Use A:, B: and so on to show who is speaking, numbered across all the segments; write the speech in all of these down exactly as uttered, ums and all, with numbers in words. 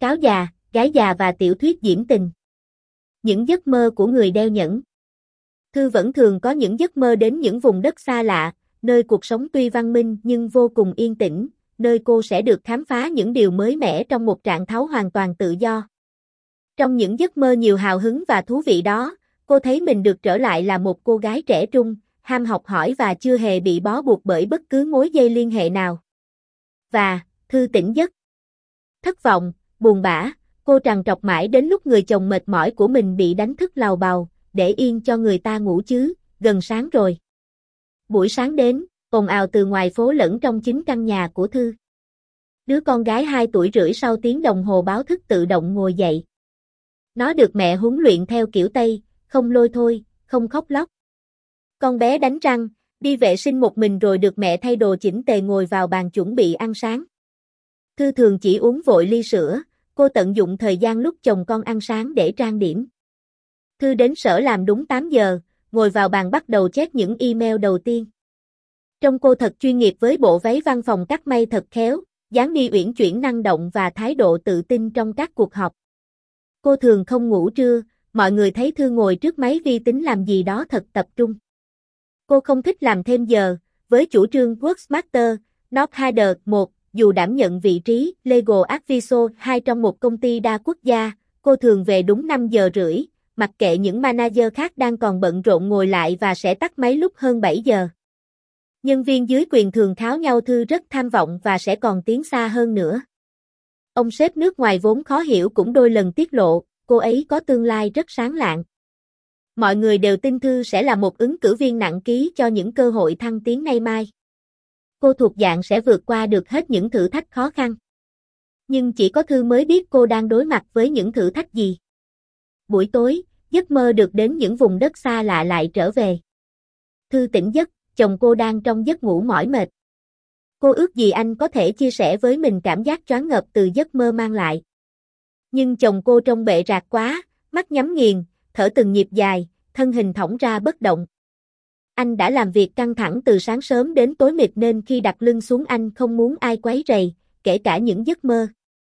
A: cáo già, gái già và tiểu thuyết diễm tình. Những giấc mơ của người đeo nhẫn. Thư vẫn thường có những giấc mơ đến những vùng đất xa lạ, nơi cuộc sống tuy văn minh nhưng vô cùng yên tĩnh, nơi cô sẽ được khám phá những điều mới mẻ trong một trạng thái hoàn toàn tự do. Trong những giấc mơ nhiều hào hứng và thú vị đó, cô thấy mình được trở lại là một cô gái trẻ trung, ham học hỏi và chưa hề bị bó buộc bởi bất cứ mối dây liên hệ nào. Và, Thư tỉnh giấc. Thất vọng, buồn bã, cô trằn trọc mãi đến lúc người chồng mệt mỏi của mình bị đánh thức lào bào, để yên cho người ta ngủ chứ, gần sáng rồi. Buổi sáng đến, ồn ào từ ngoài phố lẫn trong chính căn nhà của Thư. Đứa con gái hai tuổi rưỡi sau tiếng đồng hồ báo thức tự động ngồi dậy. Nó được mẹ huấn luyện theo kiểu Tây, không lôi thôi, không khóc lóc. Con bé đánh răng, đi vệ sinh một mình rồi được mẹ thay đồ chỉnh tề ngồi vào bàn chuẩn bị ăn sáng. Thư thường chỉ uống vội ly sữa, cô tận dụng thời gian lúc chồng con ăn sáng để trang điểm. Thư đến sở làm đúng tám giờ, ngồi vào bàn bắt đầu check những email đầu tiên. Trông cô thật chuyên nghiệp với bộ váy văn phòng cắt may thật khéo, dáng đi uyển chuyển năng động và thái độ tự tin trong các cuộc họp. Cô thường không ngủ trưa, mọi người thấy Thư ngồi trước máy vi tính làm gì đó thật tập trung. Cô không thích làm thêm giờ, với chủ trương Work Smarter, Not Harder một, dù đảm nhận vị trí Legal Advisor hai trong một công ty đa quốc gia, cô thường về đúng năm giờ rưỡi, mặc kệ những manager khác đang còn bận rộn ngồi lại và sẽ tắt máy lúc hơn bảy giờ. Nhân viên dưới quyền thường kháo nhau Thư rất tham vọng và sẽ còn tiến xa hơn nữa. Ông sếp nước ngoài vốn khó hiểu cũng đôi lần tiết lộ, cô ấy có tương lai rất sáng lạng. Mọi người đều tin Thư sẽ là một ứng cử viên nặng ký cho những cơ hội thăng tiến nay mai. Cô thuộc dạng sẽ vượt qua được hết những thử thách khó khăn. Nhưng chỉ có Thư mới biết cô đang đối mặt với những thử thách gì. Buổi tối, giấc mơ được đến những vùng đất xa lạ lại trở về. Thư tỉnh giấc, chồng cô đang trong giấc ngủ mỏi mệt. Cô ước gì anh có thể chia sẻ với mình cảm giác choáng ngợp từ giấc mơ mang lại. Nhưng chồng cô trông bệ rạc quá, mắt nhắm nghiền, thở từng nhịp dài, thân hình thõng ra bất động. Anh đã làm việc căng thẳng từ sáng sớm đến tối mịt nên khi đặt lưng xuống anh không muốn ai quấy rầy, kể cả những giấc mơ.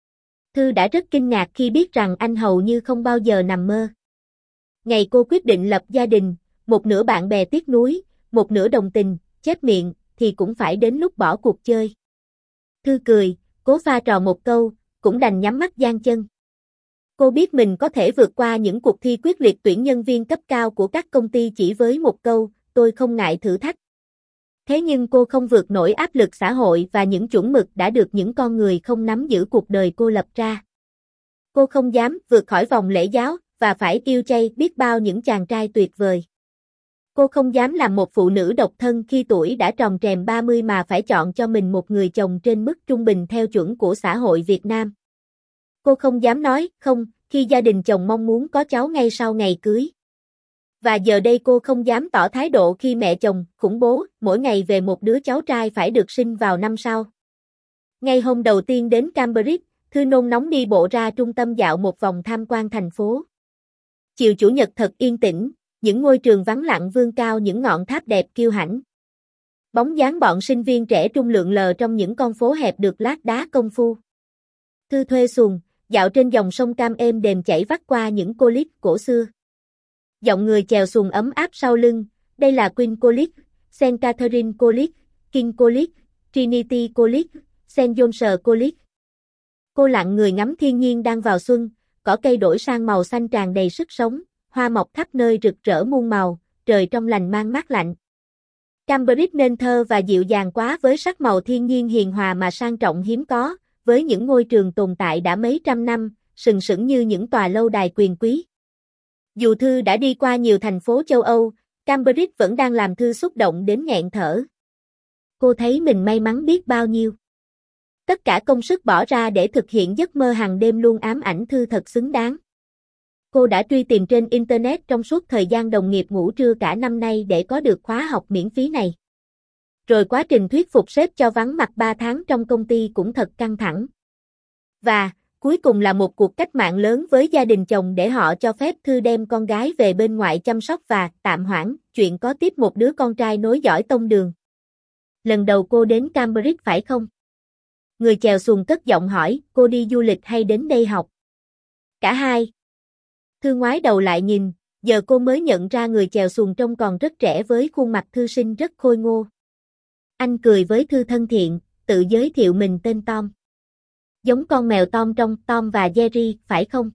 A: Thư đã rất kinh ngạc khi biết rằng anh hầu như không bao giờ nằm mơ. Ngày cô quyết định lập gia đình, một nửa bạn bè tiếc nuối, một nửa đồng tình, chép miệng, thì cũng phải đến lúc bỏ cuộc chơi. Thư cười, cố pha trò một câu, cũng đành nhắm mắt giang chân. Cô biết mình có thể vượt qua những cuộc thi quyết liệt tuyển nhân viên cấp cao của các công ty chỉ với một câu, tôi không ngại thử thách. Thế nhưng cô không vượt nổi áp lực xã hội và những chuẩn mực đã được những con người không nắm giữ cuộc đời cô lập ra. Cô không dám vượt khỏi vòng lễ giáo và phải yêu chay biết bao những chàng trai tuyệt vời. Cô không dám làm một phụ nữ độc thân khi tuổi đã tròn trềm ba mươi mà phải chọn cho mình một người chồng trên mức trung bình theo chuẩn của xã hội Việt Nam. Cô không dám nói không khi gia đình chồng mong muốn có cháu ngay sau ngày cưới. Và giờ đây cô không dám tỏ thái độ khi mẹ chồng khủng bố mỗi ngày về một đứa cháu trai phải được sinh vào năm sau. Ngay hôm đầu tiên đến Cambridge, Thư nôn nóng đi bộ ra trung tâm dạo một vòng tham quan thành phố. Chiều chủ nhật thật yên tĩnh, những ngôi trường vắng lặng vươn cao những ngọn tháp đẹp kiêu hãnh. Bóng dáng bọn sinh viên trẻ trung lượn lờ trong những con phố hẹp được lát đá công phu. Thư thuê xuồng, dạo trên dòng sông Cam êm đềm chảy vắt qua những cô lít cổ xưa. Giọng người chèo xuồng ấm áp sau lưng, đây là Queen College, Saint Catherine College, King College, Trinity College, Saint John's College. Cô lặng người ngắm thiên nhiên đang vào xuân, cỏ cây đổi sang màu xanh tràn đầy sức sống, hoa mọc khắp nơi rực rỡ muôn màu, trời trong lành mang mát lạnh. Cambridge nên thơ và dịu dàng quá với sắc màu thiên nhiên hiền hòa mà sang trọng hiếm có, với những ngôi trường tồn tại đã mấy trăm năm, sừng sững như những tòa lâu đài quyền quý. Dù Thư đã đi qua nhiều thành phố châu Âu, Cambridge vẫn đang làm Thư xúc động đến nghẹn thở. Cô thấy mình may mắn biết bao nhiêu. Tất cả công sức bỏ ra để thực hiện giấc mơ hàng đêm luôn ám ảnh Thư thật xứng đáng. Cô đã truy tìm trên Internet trong suốt thời gian đồng nghiệp ngủ trưa cả năm nay để có được khóa học miễn phí này. Rồi quá trình thuyết phục sếp cho vắng mặt ba tháng trong công ty cũng thật căng thẳng. Và, cuối cùng là một cuộc cách mạng lớn với gia đình chồng để họ cho phép Thư đem con gái về bên ngoại chăm sóc và, tạm hoãn, chuyện có tiếp một đứa con trai nối dõi tông đường. Lần đầu cô đến Cambridge phải không? người chèo xuồng cất giọng hỏi, cô đi du lịch hay đến đây học? Cả hai. Thư ngoái đầu lại nhìn, giờ cô mới nhận ra người chèo xuồng trông còn rất trẻ với khuôn mặt thư sinh rất khôi ngô. Anh cười với Thư thân thiện, tự giới thiệu mình tên Tom. Giống con mèo Tom trong Tom và Jerry, phải không?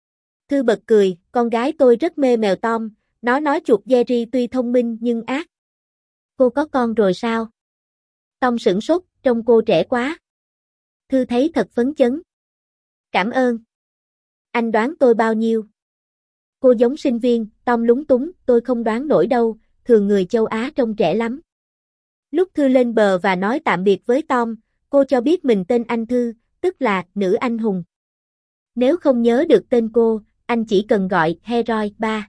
A: Thư bật cười, con gái tôi rất mê mèo Tom, nó nói chuột Jerry tuy thông minh nhưng ác. Cô có con rồi sao? Tom sửng sốt, trông cô trẻ quá. Thư thấy thật phấn chấn. Cảm ơn. Anh đoán tôi bao nhiêu? Cô giống sinh viên, Tom lúng túng, tôi không đoán nổi đâu, thường người châu Á trông trẻ lắm. Lúc Thư lên bờ và nói tạm biệt với Tom, cô cho biết mình tên anh Thư, tức là nữ anh hùng. Nếu không nhớ được tên cô, anh chỉ cần gọi Heroy ba.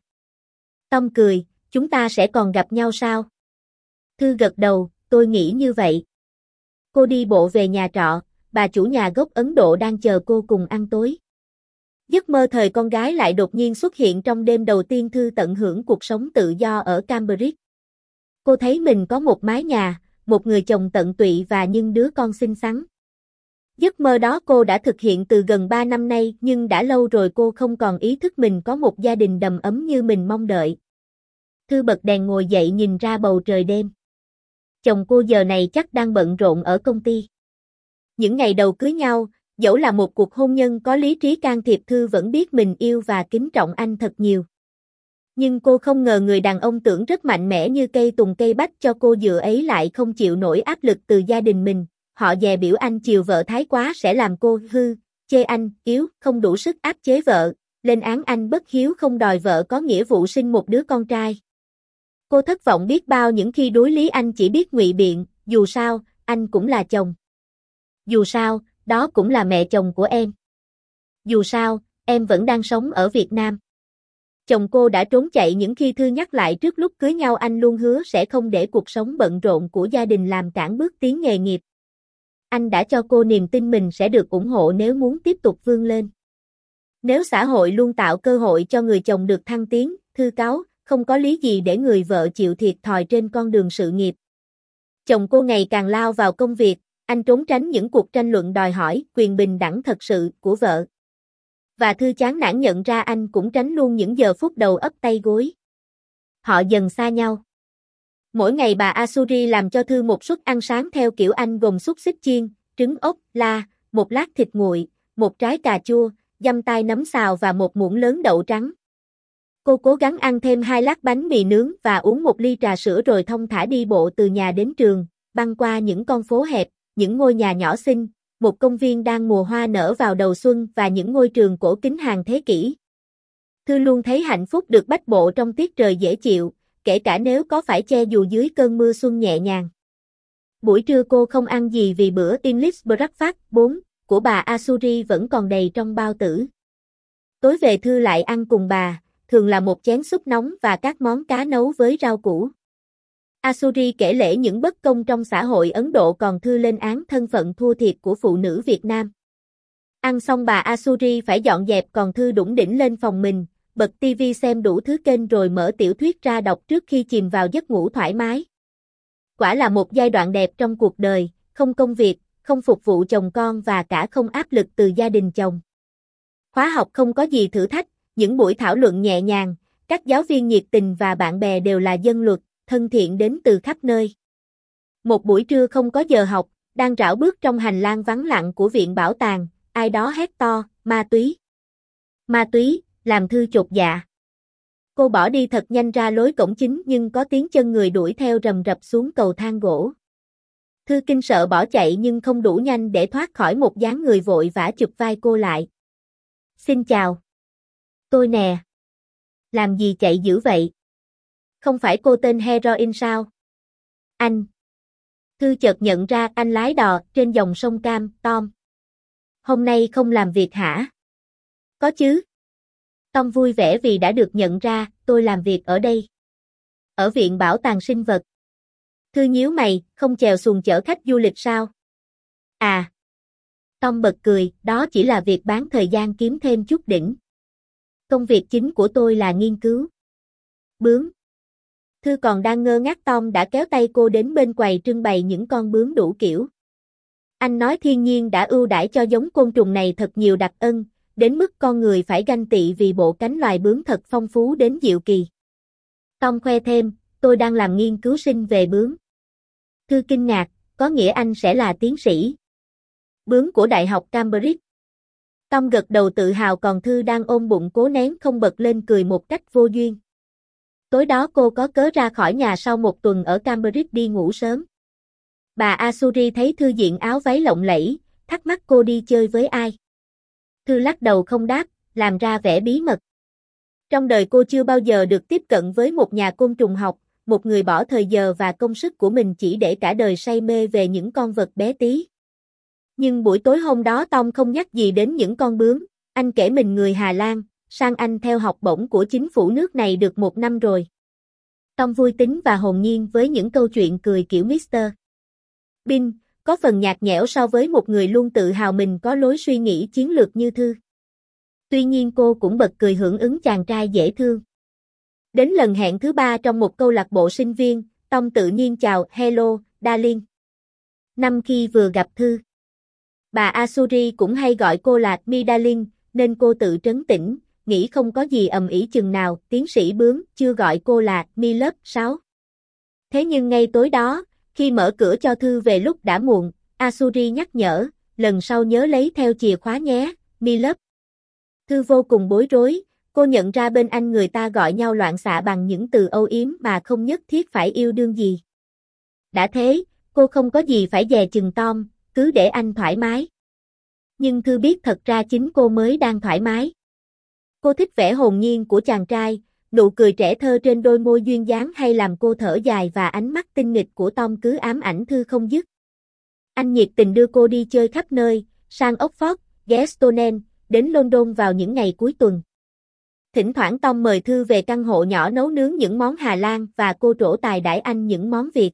A: Tom cười, chúng ta sẽ còn gặp nhau sao? Thư gật đầu, tôi nghĩ như vậy. Cô đi bộ về nhà trọ, bà chủ nhà gốc Ấn Độ đang chờ cô cùng ăn tối. Giấc mơ thời con gái lại đột nhiên xuất hiện trong đêm đầu tiên Thư tận hưởng cuộc sống tự do ở Cambridge. Cô thấy mình có một mái nhà, một người chồng tận tụy và những đứa con xinh xắn. Giấc mơ đó cô đã thực hiện từ gần ba năm nay nhưng đã lâu rồi cô không còn ý thức mình có một gia đình đầm ấm như mình mong đợi. Thư bật đèn ngồi dậy nhìn ra bầu trời đêm. Chồng cô giờ này chắc đang bận rộn ở công ty. Những ngày đầu cưới nhau, dẫu là một cuộc hôn nhân có lý trí can thiệp Thư vẫn biết mình yêu và kính trọng anh thật nhiều. Nhưng cô không ngờ người đàn ông tưởng rất mạnh mẽ như cây tùng cây bách cho cô dựa ấy lại không chịu nổi áp lực từ gia đình mình. Họ dè biểu anh chiều vợ thái quá sẽ làm cô hư, chê anh yếu, không đủ sức áp chế vợ, lên án anh bất hiếu không đòi vợ có nghĩa vụ sinh một đứa con trai. Cô thất vọng biết bao những khi đối lý anh chỉ biết ngụy biện, dù sao, anh cũng là chồng. Dù sao, đó cũng là mẹ chồng của em. Dù sao, em vẫn đang sống ở Việt Nam. Chồng cô đã trốn chạy những khi Thư nhắc lại trước lúc cưới nhau anh luôn hứa sẽ không để cuộc sống bận rộn của gia đình làm cản bước tiến nghề nghiệp. Anh đã cho cô niềm tin mình sẽ được ủng hộ nếu muốn tiếp tục vươn lên. Nếu xã hội luôn tạo cơ hội cho người chồng được thăng tiến, Thư cáo, không có lý gì để người vợ chịu thiệt thòi trên con đường sự nghiệp. Chồng cô ngày càng lao vào công việc, anh trốn tránh những cuộc tranh luận đòi hỏi quyền bình đẳng thật sự của vợ. Và Thư chán nản nhận ra anh cũng tránh luôn những giờ phút đầu ấp tay gối. Họ dần xa nhau. Mỗi ngày bà Asuri làm cho Thư một suất ăn sáng theo kiểu Anh gồm xúc xích chiên, trứng ốc, la, một lát thịt nguội, một trái cà chua, dăm tai nấm xào và một muỗng lớn đậu trắng. Cô cố gắng ăn thêm hai lát bánh mì nướng và uống một ly trà sữa rồi thong thả đi bộ từ nhà đến trường, băng qua những con phố hẹp, những ngôi nhà nhỏ xinh, một công viên đang mùa hoa nở vào đầu xuân và những ngôi trường cổ kính hàng thế kỷ. Thư luôn thấy hạnh phúc được bách bộ trong tiết trời dễ chịu, kể cả nếu có phải che dù dưới cơn mưa xuân nhẹ nhàng. Buổi trưa cô không ăn gì vì bữa English breakfast bốn của bà Asuri vẫn còn đầy trong bao tử. Tối về Thư lại ăn cùng bà, thường là một chén súp nóng và các món cá nấu với rau củ. Asuri kể lể những bất công trong xã hội Ấn Độ còn Thư lên án thân phận thua thiệt của phụ nữ Việt Nam. Ăn xong bà Asuri phải dọn dẹp còn Thư đủng đỉnh lên phòng mình, bật tivi xem đủ thứ kênh rồi mở tiểu thuyết ra đọc trước khi chìm vào giấc ngủ thoải mái. Quả là một giai đoạn đẹp trong cuộc đời, không công việc, không phục vụ chồng con và cả không áp lực từ gia đình chồng. Khóa học không có gì thử thách, những buổi thảo luận nhẹ nhàng, các giáo viên nhiệt tình và bạn bè đều là dân luật, thân thiện đến từ khắp nơi. Một buổi trưa không có giờ học, đang rảo bước trong hành lang vắng lặng của viện bảo tàng, ai đó hét to, ma túy. Ma túy, làm Thư chột dạ. Cô bỏ đi thật nhanh ra lối cổng chính nhưng có tiếng chân người đuổi theo rầm rập xuống cầu thang gỗ. Thư kinh sợ bỏ chạy nhưng không đủ nhanh để thoát khỏi một dáng người vội vã chụp vai cô lại. Xin chào. Tôi nè. Làm gì chạy dữ vậy? Không phải cô tên Heroin sao? Anh. Thư chợt nhận ra anh lái đò trên dòng sông Cam, Tom. Hôm nay không làm việc hả? Có chứ. Tom vui vẻ vì đã được nhận ra, tôi làm việc ở đây. Ở viện bảo tàng sinh vật. Thư nhíu mày, không chèo xuồng chở khách du lịch sao? À. Tom bật cười, đó chỉ là việc bán thời gian kiếm thêm chút đỉnh. Công việc chính của tôi là nghiên cứu. Bướm. Thư còn đang ngơ ngác Tom đã kéo tay cô đến bên quầy trưng bày những con bướm đủ kiểu. Anh nói thiên nhiên đã ưu đãi cho giống côn trùng này thật nhiều đặc ân, đến mức con người phải ganh tị vì bộ cánh loài bướm thật phong phú đến diệu kỳ. Tom khoe thêm, tôi đang làm nghiên cứu sinh về bướm. Thư kinh ngạc, có nghĩa anh sẽ là tiến sĩ bướm của Đại học Cambridge. Tom gật đầu tự hào còn Thư đang ôm bụng cố nén không bật lên cười một cách vô duyên. Tối đó cô có cớ ra khỏi nhà sau một tuần ở Cambridge đi ngủ sớm. Bà Asuri thấy Thư diện áo váy lộng lẫy, thắc mắc cô đi chơi với ai. Thư lắc đầu không đáp, làm ra vẻ bí mật. Trong đời cô chưa bao giờ được tiếp cận với một nhà côn trùng học, một người bỏ thời giờ và công sức của mình chỉ để cả đời say mê về những con vật bé tí. Nhưng buổi tối hôm đó Tom không nhắc gì đến những con bướm, anh kể mình người Hà Lan, sang Anh theo học bổng của chính phủ nước này được một năm rồi. Tom vui tính và hồn nhiên với những câu chuyện cười kiểu mít-tơ Bean, có phần nhạt nhẽo so với một người luôn tự hào mình có lối suy nghĩ chiến lược như Thư. Tuy nhiên cô cũng bật cười hưởng ứng chàng trai dễ thương. Đến lần hẹn thứ ba trong một câu lạc bộ sinh viên, Tom tự nhiên chào "Hello, darling." Năm khi vừa gặp Thư, bà Asuri cũng hay gọi cô là "Mi darling", nên cô tự trấn tĩnh, nghĩ không có gì ầm ĩ chừng nào tiến sĩ bướm chưa gọi cô là "Mi lớp sáu". Thế nhưng ngay tối đó, khi mở cửa cho Thư về lúc đã muộn, Asuri nhắc nhở, lần sau nhớ lấy theo chìa khóa nhé, Mi lớp. Thư vô cùng bối rối, cô nhận ra bên anh người ta gọi nhau loạn xạ bằng những từ âu yếm mà không nhất thiết phải yêu đương gì. Đã thế, cô không có gì phải dè chừng Tom, cứ để anh thoải mái. Nhưng Thư biết thật ra chính cô mới đang thoải mái. Cô thích vẻ hồn nhiên của chàng trai, nụ cười trẻ thơ trên đôi môi duyên dáng hay làm cô thở dài và ánh mắt tinh nghịch của Tom cứ ám ảnh Thư không dứt. Anh nhiệt tình đưa cô đi chơi khắp nơi, sang Oxford, ghé Stonehenge, đến London vào những ngày cuối tuần. Thỉnh thoảng Tom mời Thư về căn hộ nhỏ nấu nướng những món Hà Lan và cô trổ tài đãi anh những món Việt.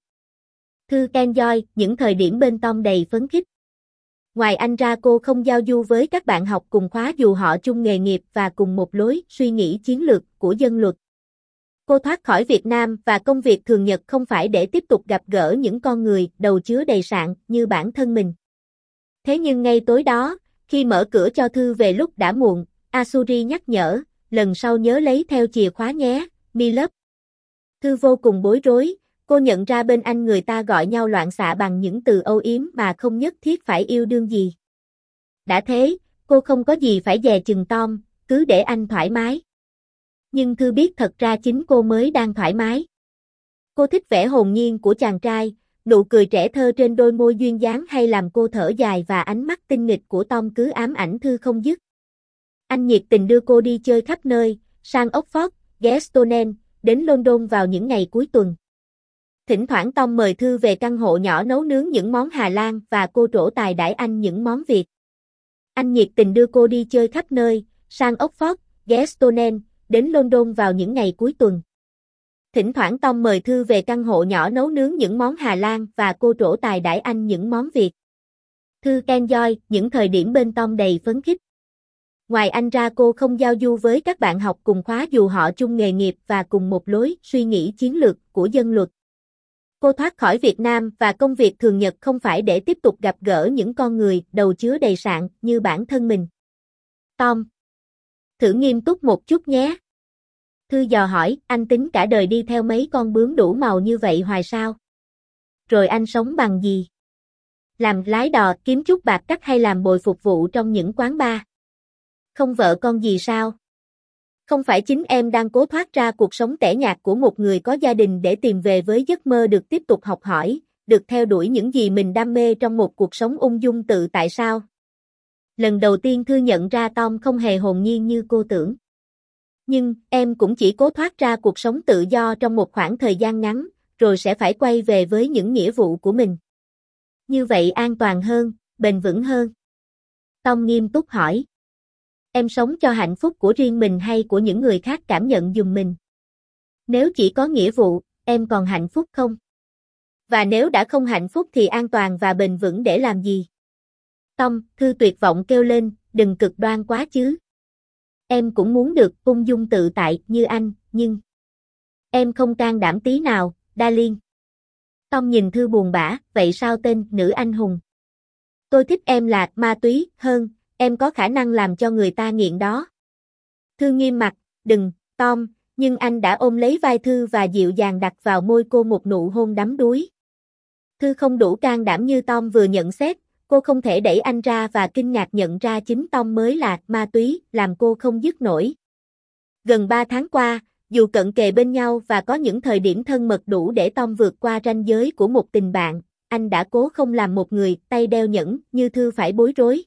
A: Thư enjoy những thời điểm bên Tom đầy phấn khích. Ngoài anh ra cô không giao du với các bạn học cùng khóa dù họ chung nghề nghiệp và cùng một lối suy nghĩ chiến lược của dân luật. Cô thoát khỏi Việt Nam và công việc thường nhật không phải để tiếp tục gặp gỡ những con người đầu chứa đầy sạn như bản thân mình. Thế nhưng ngay tối đó, khi mở cửa cho Thư về lúc đã muộn, Asuri nhắc nhở, lần sau nhớ lấy theo chìa khóa nhé, Mi lớp. Thư vô cùng bối rối, cô nhận ra bên anh người ta gọi nhau loạn xạ bằng những từ âu yếm mà không nhất thiết phải yêu đương gì. Đã thế, cô không có gì phải dè chừng Tom, cứ để anh thoải mái. Nhưng Thư biết thật ra chính cô mới đang thoải mái. Cô thích vẻ hồn nhiên của chàng trai, nụ cười trẻ thơ trên đôi môi duyên dáng hay làm cô thở dài và ánh mắt tinh nghịch của Tom cứ ám ảnh Thư không dứt. Anh nhiệt tình đưa cô đi chơi khắp nơi, sang Oxford, ghé Stonehenge, đến London vào những ngày cuối tuần. Thỉnh thoảng Tom mời Thư về căn hộ nhỏ nấu nướng những món Hà Lan và cô trổ tài đãi anh những món Việt. Anh nhiệt tình đưa cô đi chơi khắp nơi, sang Oxford, ghé Stonehenge, đến London vào những ngày cuối tuần. Thỉnh thoảng Tom mời Thư về căn hộ nhỏ nấu nướng những món Hà Lan và cô trổ tài đãi anh những món Việt. Thư enjoy những thời điểm bên Tom đầy phấn khích. Ngoài anh ra cô không giao du với các bạn học cùng khóa dù họ chung nghề nghiệp và cùng một lối suy nghĩ chiến lược của dân luật. Cô thoát khỏi Việt Nam và công việc thường nhật không phải để tiếp tục gặp gỡ những con người đầu chứa đầy sạn như bản thân mình. Tom, thử nghiêm túc một chút nhé. Thư dò hỏi, anh tính cả đời đi theo mấy con bướm đủ màu như vậy hoài sao? Rồi anh sống bằng gì? Làm lái đò, kiếm chút bạc cắt hay làm bồi phục vụ trong những quán bar? Không vợ con gì sao? Không phải chính em đang cố thoát ra cuộc sống tẻ nhạt của một người có gia đình để tìm về với giấc mơ được tiếp tục học hỏi, được theo đuổi những gì mình đam mê trong một cuộc sống ung dung tự tại sao? Lần đầu tiên Thư nhận ra Tom không hề hồn nhiên như cô tưởng. Nhưng, em cũng chỉ cố thoát ra cuộc sống tự do trong một khoảng thời gian ngắn, rồi sẽ phải quay về với những nghĩa vụ của mình. Như vậy an toàn hơn, bền vững hơn. Tom nghiêm túc hỏi. Em sống cho hạnh phúc của riêng mình hay của những người khác cảm nhận giùm mình? Nếu chỉ có nghĩa vụ, em còn hạnh phúc không? Và nếu đã không hạnh phúc thì an toàn và bền vững để làm gì? Tom, Thư tuyệt vọng kêu lên, đừng cực đoan quá chứ. Em cũng muốn được ung dung tự tại như anh, nhưng em không can đảm tí nào, darling. Tom nhìn Thư buồn bã, vậy sao tên nữ anh hùng? Tôi thích em là ma túy hơn, em có khả năng làm cho người ta nghiện đó. Thư nghiêm mặt, đừng, Tom, nhưng anh đã ôm lấy vai Thư và dịu dàng đặt vào môi cô một nụ hôn đắm đuối. Thư không đủ can đảm như Tom vừa nhận xét, cô không thể đẩy anh ra và kinh ngạc nhận ra chính Tom mới là ma túy, làm cô không dứt nổi. Gần ba tháng qua, dù cận kề bên nhau và có những thời điểm thân mật đủ để Tom vượt qua ranh giới của một tình bạn, anh đã cố không làm một người tay đeo nhẫn như Thư phải bối rối.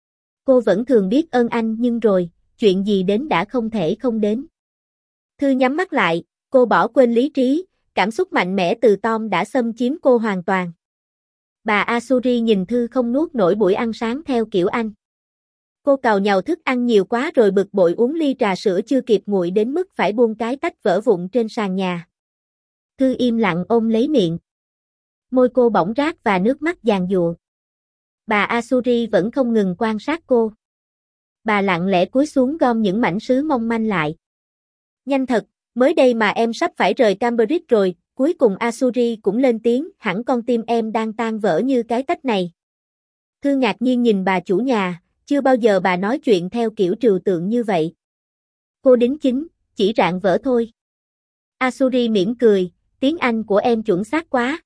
A: Cô vẫn thường biết ơn anh nhưng rồi, chuyện gì đến đã không thể không đến. Thư nhắm mắt lại, cô bỏ quên lý trí, cảm xúc mạnh mẽ từ Tom đã xâm chiếm cô hoàn toàn. Bà Asuri nhìn Thư không nuốt nổi buổi ăn sáng theo kiểu anh. Cô càu nhàu thức ăn nhiều quá rồi bực bội uống ly trà sữa chưa kịp nguội đến mức phải buông cái tách vỡ vụn trên sàn nhà. Thư im lặng ôm lấy miệng. Môi cô bỏng rát và nước mắt giàn giụa. Bà Asuri vẫn không ngừng quan sát cô. Bà lặng lẽ cúi xuống gom những mảnh sứ mong manh lại. Nhanh thật, mới đây mà em sắp phải rời Cambridge rồi, cuối cùng Asuri cũng lên tiếng, hẳn con tim em đang tan vỡ như cái tách này. Thư ngạc nhiên nhìn bà chủ nhà, chưa bao giờ bà nói chuyện theo kiểu trừu tượng như vậy. Cô đính chính, chỉ rạn vỡ thôi. Asuri mỉm cười, tiếng Anh của em chuẩn xác quá.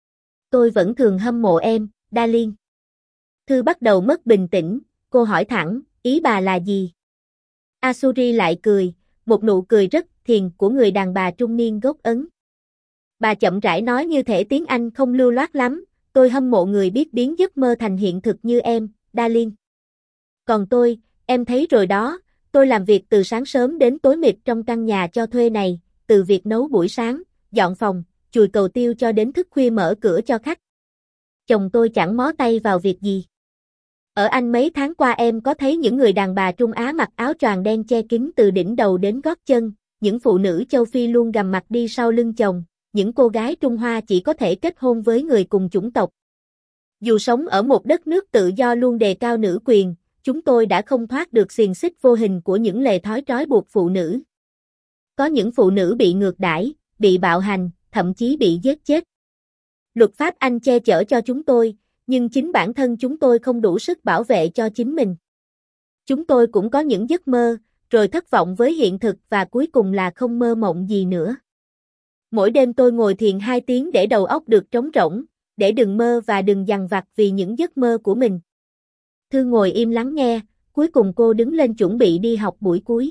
A: Tôi vẫn thường hâm mộ em, darling. Thư bắt đầu mất bình tĩnh, cô hỏi thẳng, ý bà là gì? Asuri lại cười, một nụ cười rất thiền của người đàn bà trung niên gốc Ấn. Bà chậm rãi nói như thể tiếng Anh không lưu loát lắm, tôi hâm mộ người biết biến giấc mơ thành hiện thực như em, darling. Còn tôi, em thấy rồi đó, tôi làm việc từ sáng sớm đến tối mịt trong căn nhà cho thuê này, từ việc nấu buổi sáng, dọn phòng, chùi cầu tiêu cho đến thức khuya mở cửa cho khách. Chồng tôi chẳng mó tay vào việc gì. Ở Anh mấy tháng qua em có thấy những người đàn bà Trung Á mặc áo choàng đen che kín từ đỉnh đầu đến gót chân, những phụ nữ châu Phi luôn gằm mặt đi sau lưng chồng, những cô gái Trung Hoa chỉ có thể kết hôn với người cùng chủng tộc. Dù sống ở một đất nước tự do luôn đề cao nữ quyền, chúng tôi đã không thoát được xiềng xích vô hình của những lề thói trói buộc phụ nữ. Có những phụ nữ bị ngược đãi, bị bạo hành, thậm chí bị giết chết. Luật pháp Anh che chở cho chúng tôi, nhưng chính bản thân chúng tôi không đủ sức bảo vệ cho chính mình. Chúng tôi cũng có những giấc mơ, rồi thất vọng với hiện thực và cuối cùng là không mơ mộng gì nữa. Mỗi đêm tôi ngồi thiền hai tiếng để đầu óc được trống rỗng, để đừng mơ và đừng dằn vặt vì những giấc mơ của mình. Thư ngồi im lắng nghe, cuối cùng cô đứng lên chuẩn bị đi học buổi cuối.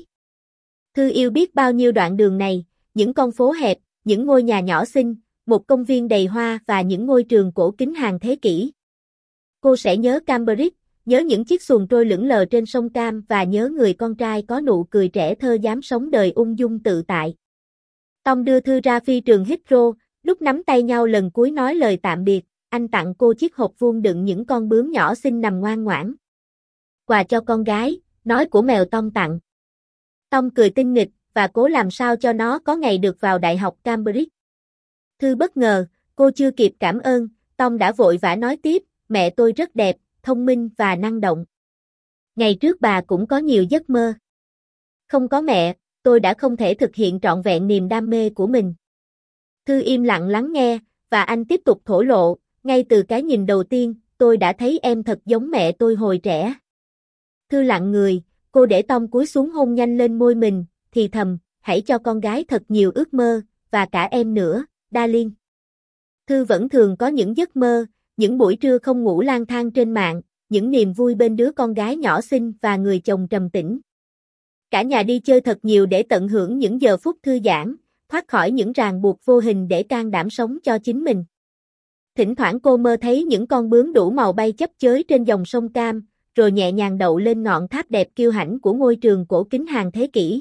A: Thư yêu biết bao nhiêu đoạn đường này, những con phố hẹp, những ngôi nhà nhỏ xinh, một công viên đầy hoa và những ngôi trường cổ kính hàng thế kỷ. Cô sẽ nhớ Cambridge, nhớ những chiếc xuồng trôi lững lờ trên sông Cam và nhớ người con trai có nụ cười trẻ thơ dám sống đời ung dung tự tại. Tom đưa Thư ra phi trường Heathrow, lúc nắm tay nhau lần cuối nói lời tạm biệt, anh tặng cô chiếc hộp vuông đựng những con bướm nhỏ xinh nằm ngoan ngoãn. Quà cho con gái, nói của mèo Tom tặng. Tom cười tinh nghịch và cố làm sao cho nó có ngày được vào Đại học Cambridge. Thư bất ngờ, cô chưa kịp cảm ơn, Tom đã vội vã nói tiếp, mẹ tôi rất đẹp, thông minh và năng động. Ngày trước bà cũng có nhiều giấc mơ. Không có mẹ, tôi đã không thể thực hiện trọn vẹn niềm đam mê của mình. Thư im lặng lắng nghe, và anh tiếp tục thổ lộ, ngay từ cái nhìn đầu tiên, tôi đã thấy em thật giống mẹ tôi hồi trẻ. Thư lặng người, cô để Tom cúi xuống hôn nhanh lên môi mình, thì thầm, hãy cho con gái thật nhiều ước mơ, và cả em nữa, darling. Thư vẫn thường có những giấc mơ, những buổi trưa không ngủ lang thang trên mạng, những niềm vui bên đứa con gái nhỏ xinh và người chồng trầm tĩnh. Cả nhà đi chơi thật nhiều để tận hưởng những giờ phút thư giãn, thoát khỏi những ràng buộc vô hình để can đảm sống cho chính mình. Thỉnh thoảng cô mơ thấy những con bướm đủ màu bay chấp chới trên dòng sông Cam, rồi nhẹ nhàng đậu lên ngọn tháp đẹp kiêu hãnh của ngôi trường cổ kính hàng thế kỷ.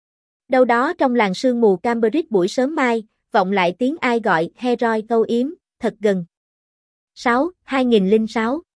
A: Đâu đó trong làng sương mù Cambridge buổi sớm mai, vọng lại tiếng ai gọi Heroy câu yếm, thật gần. sáu. hai nghìn lẻ sáu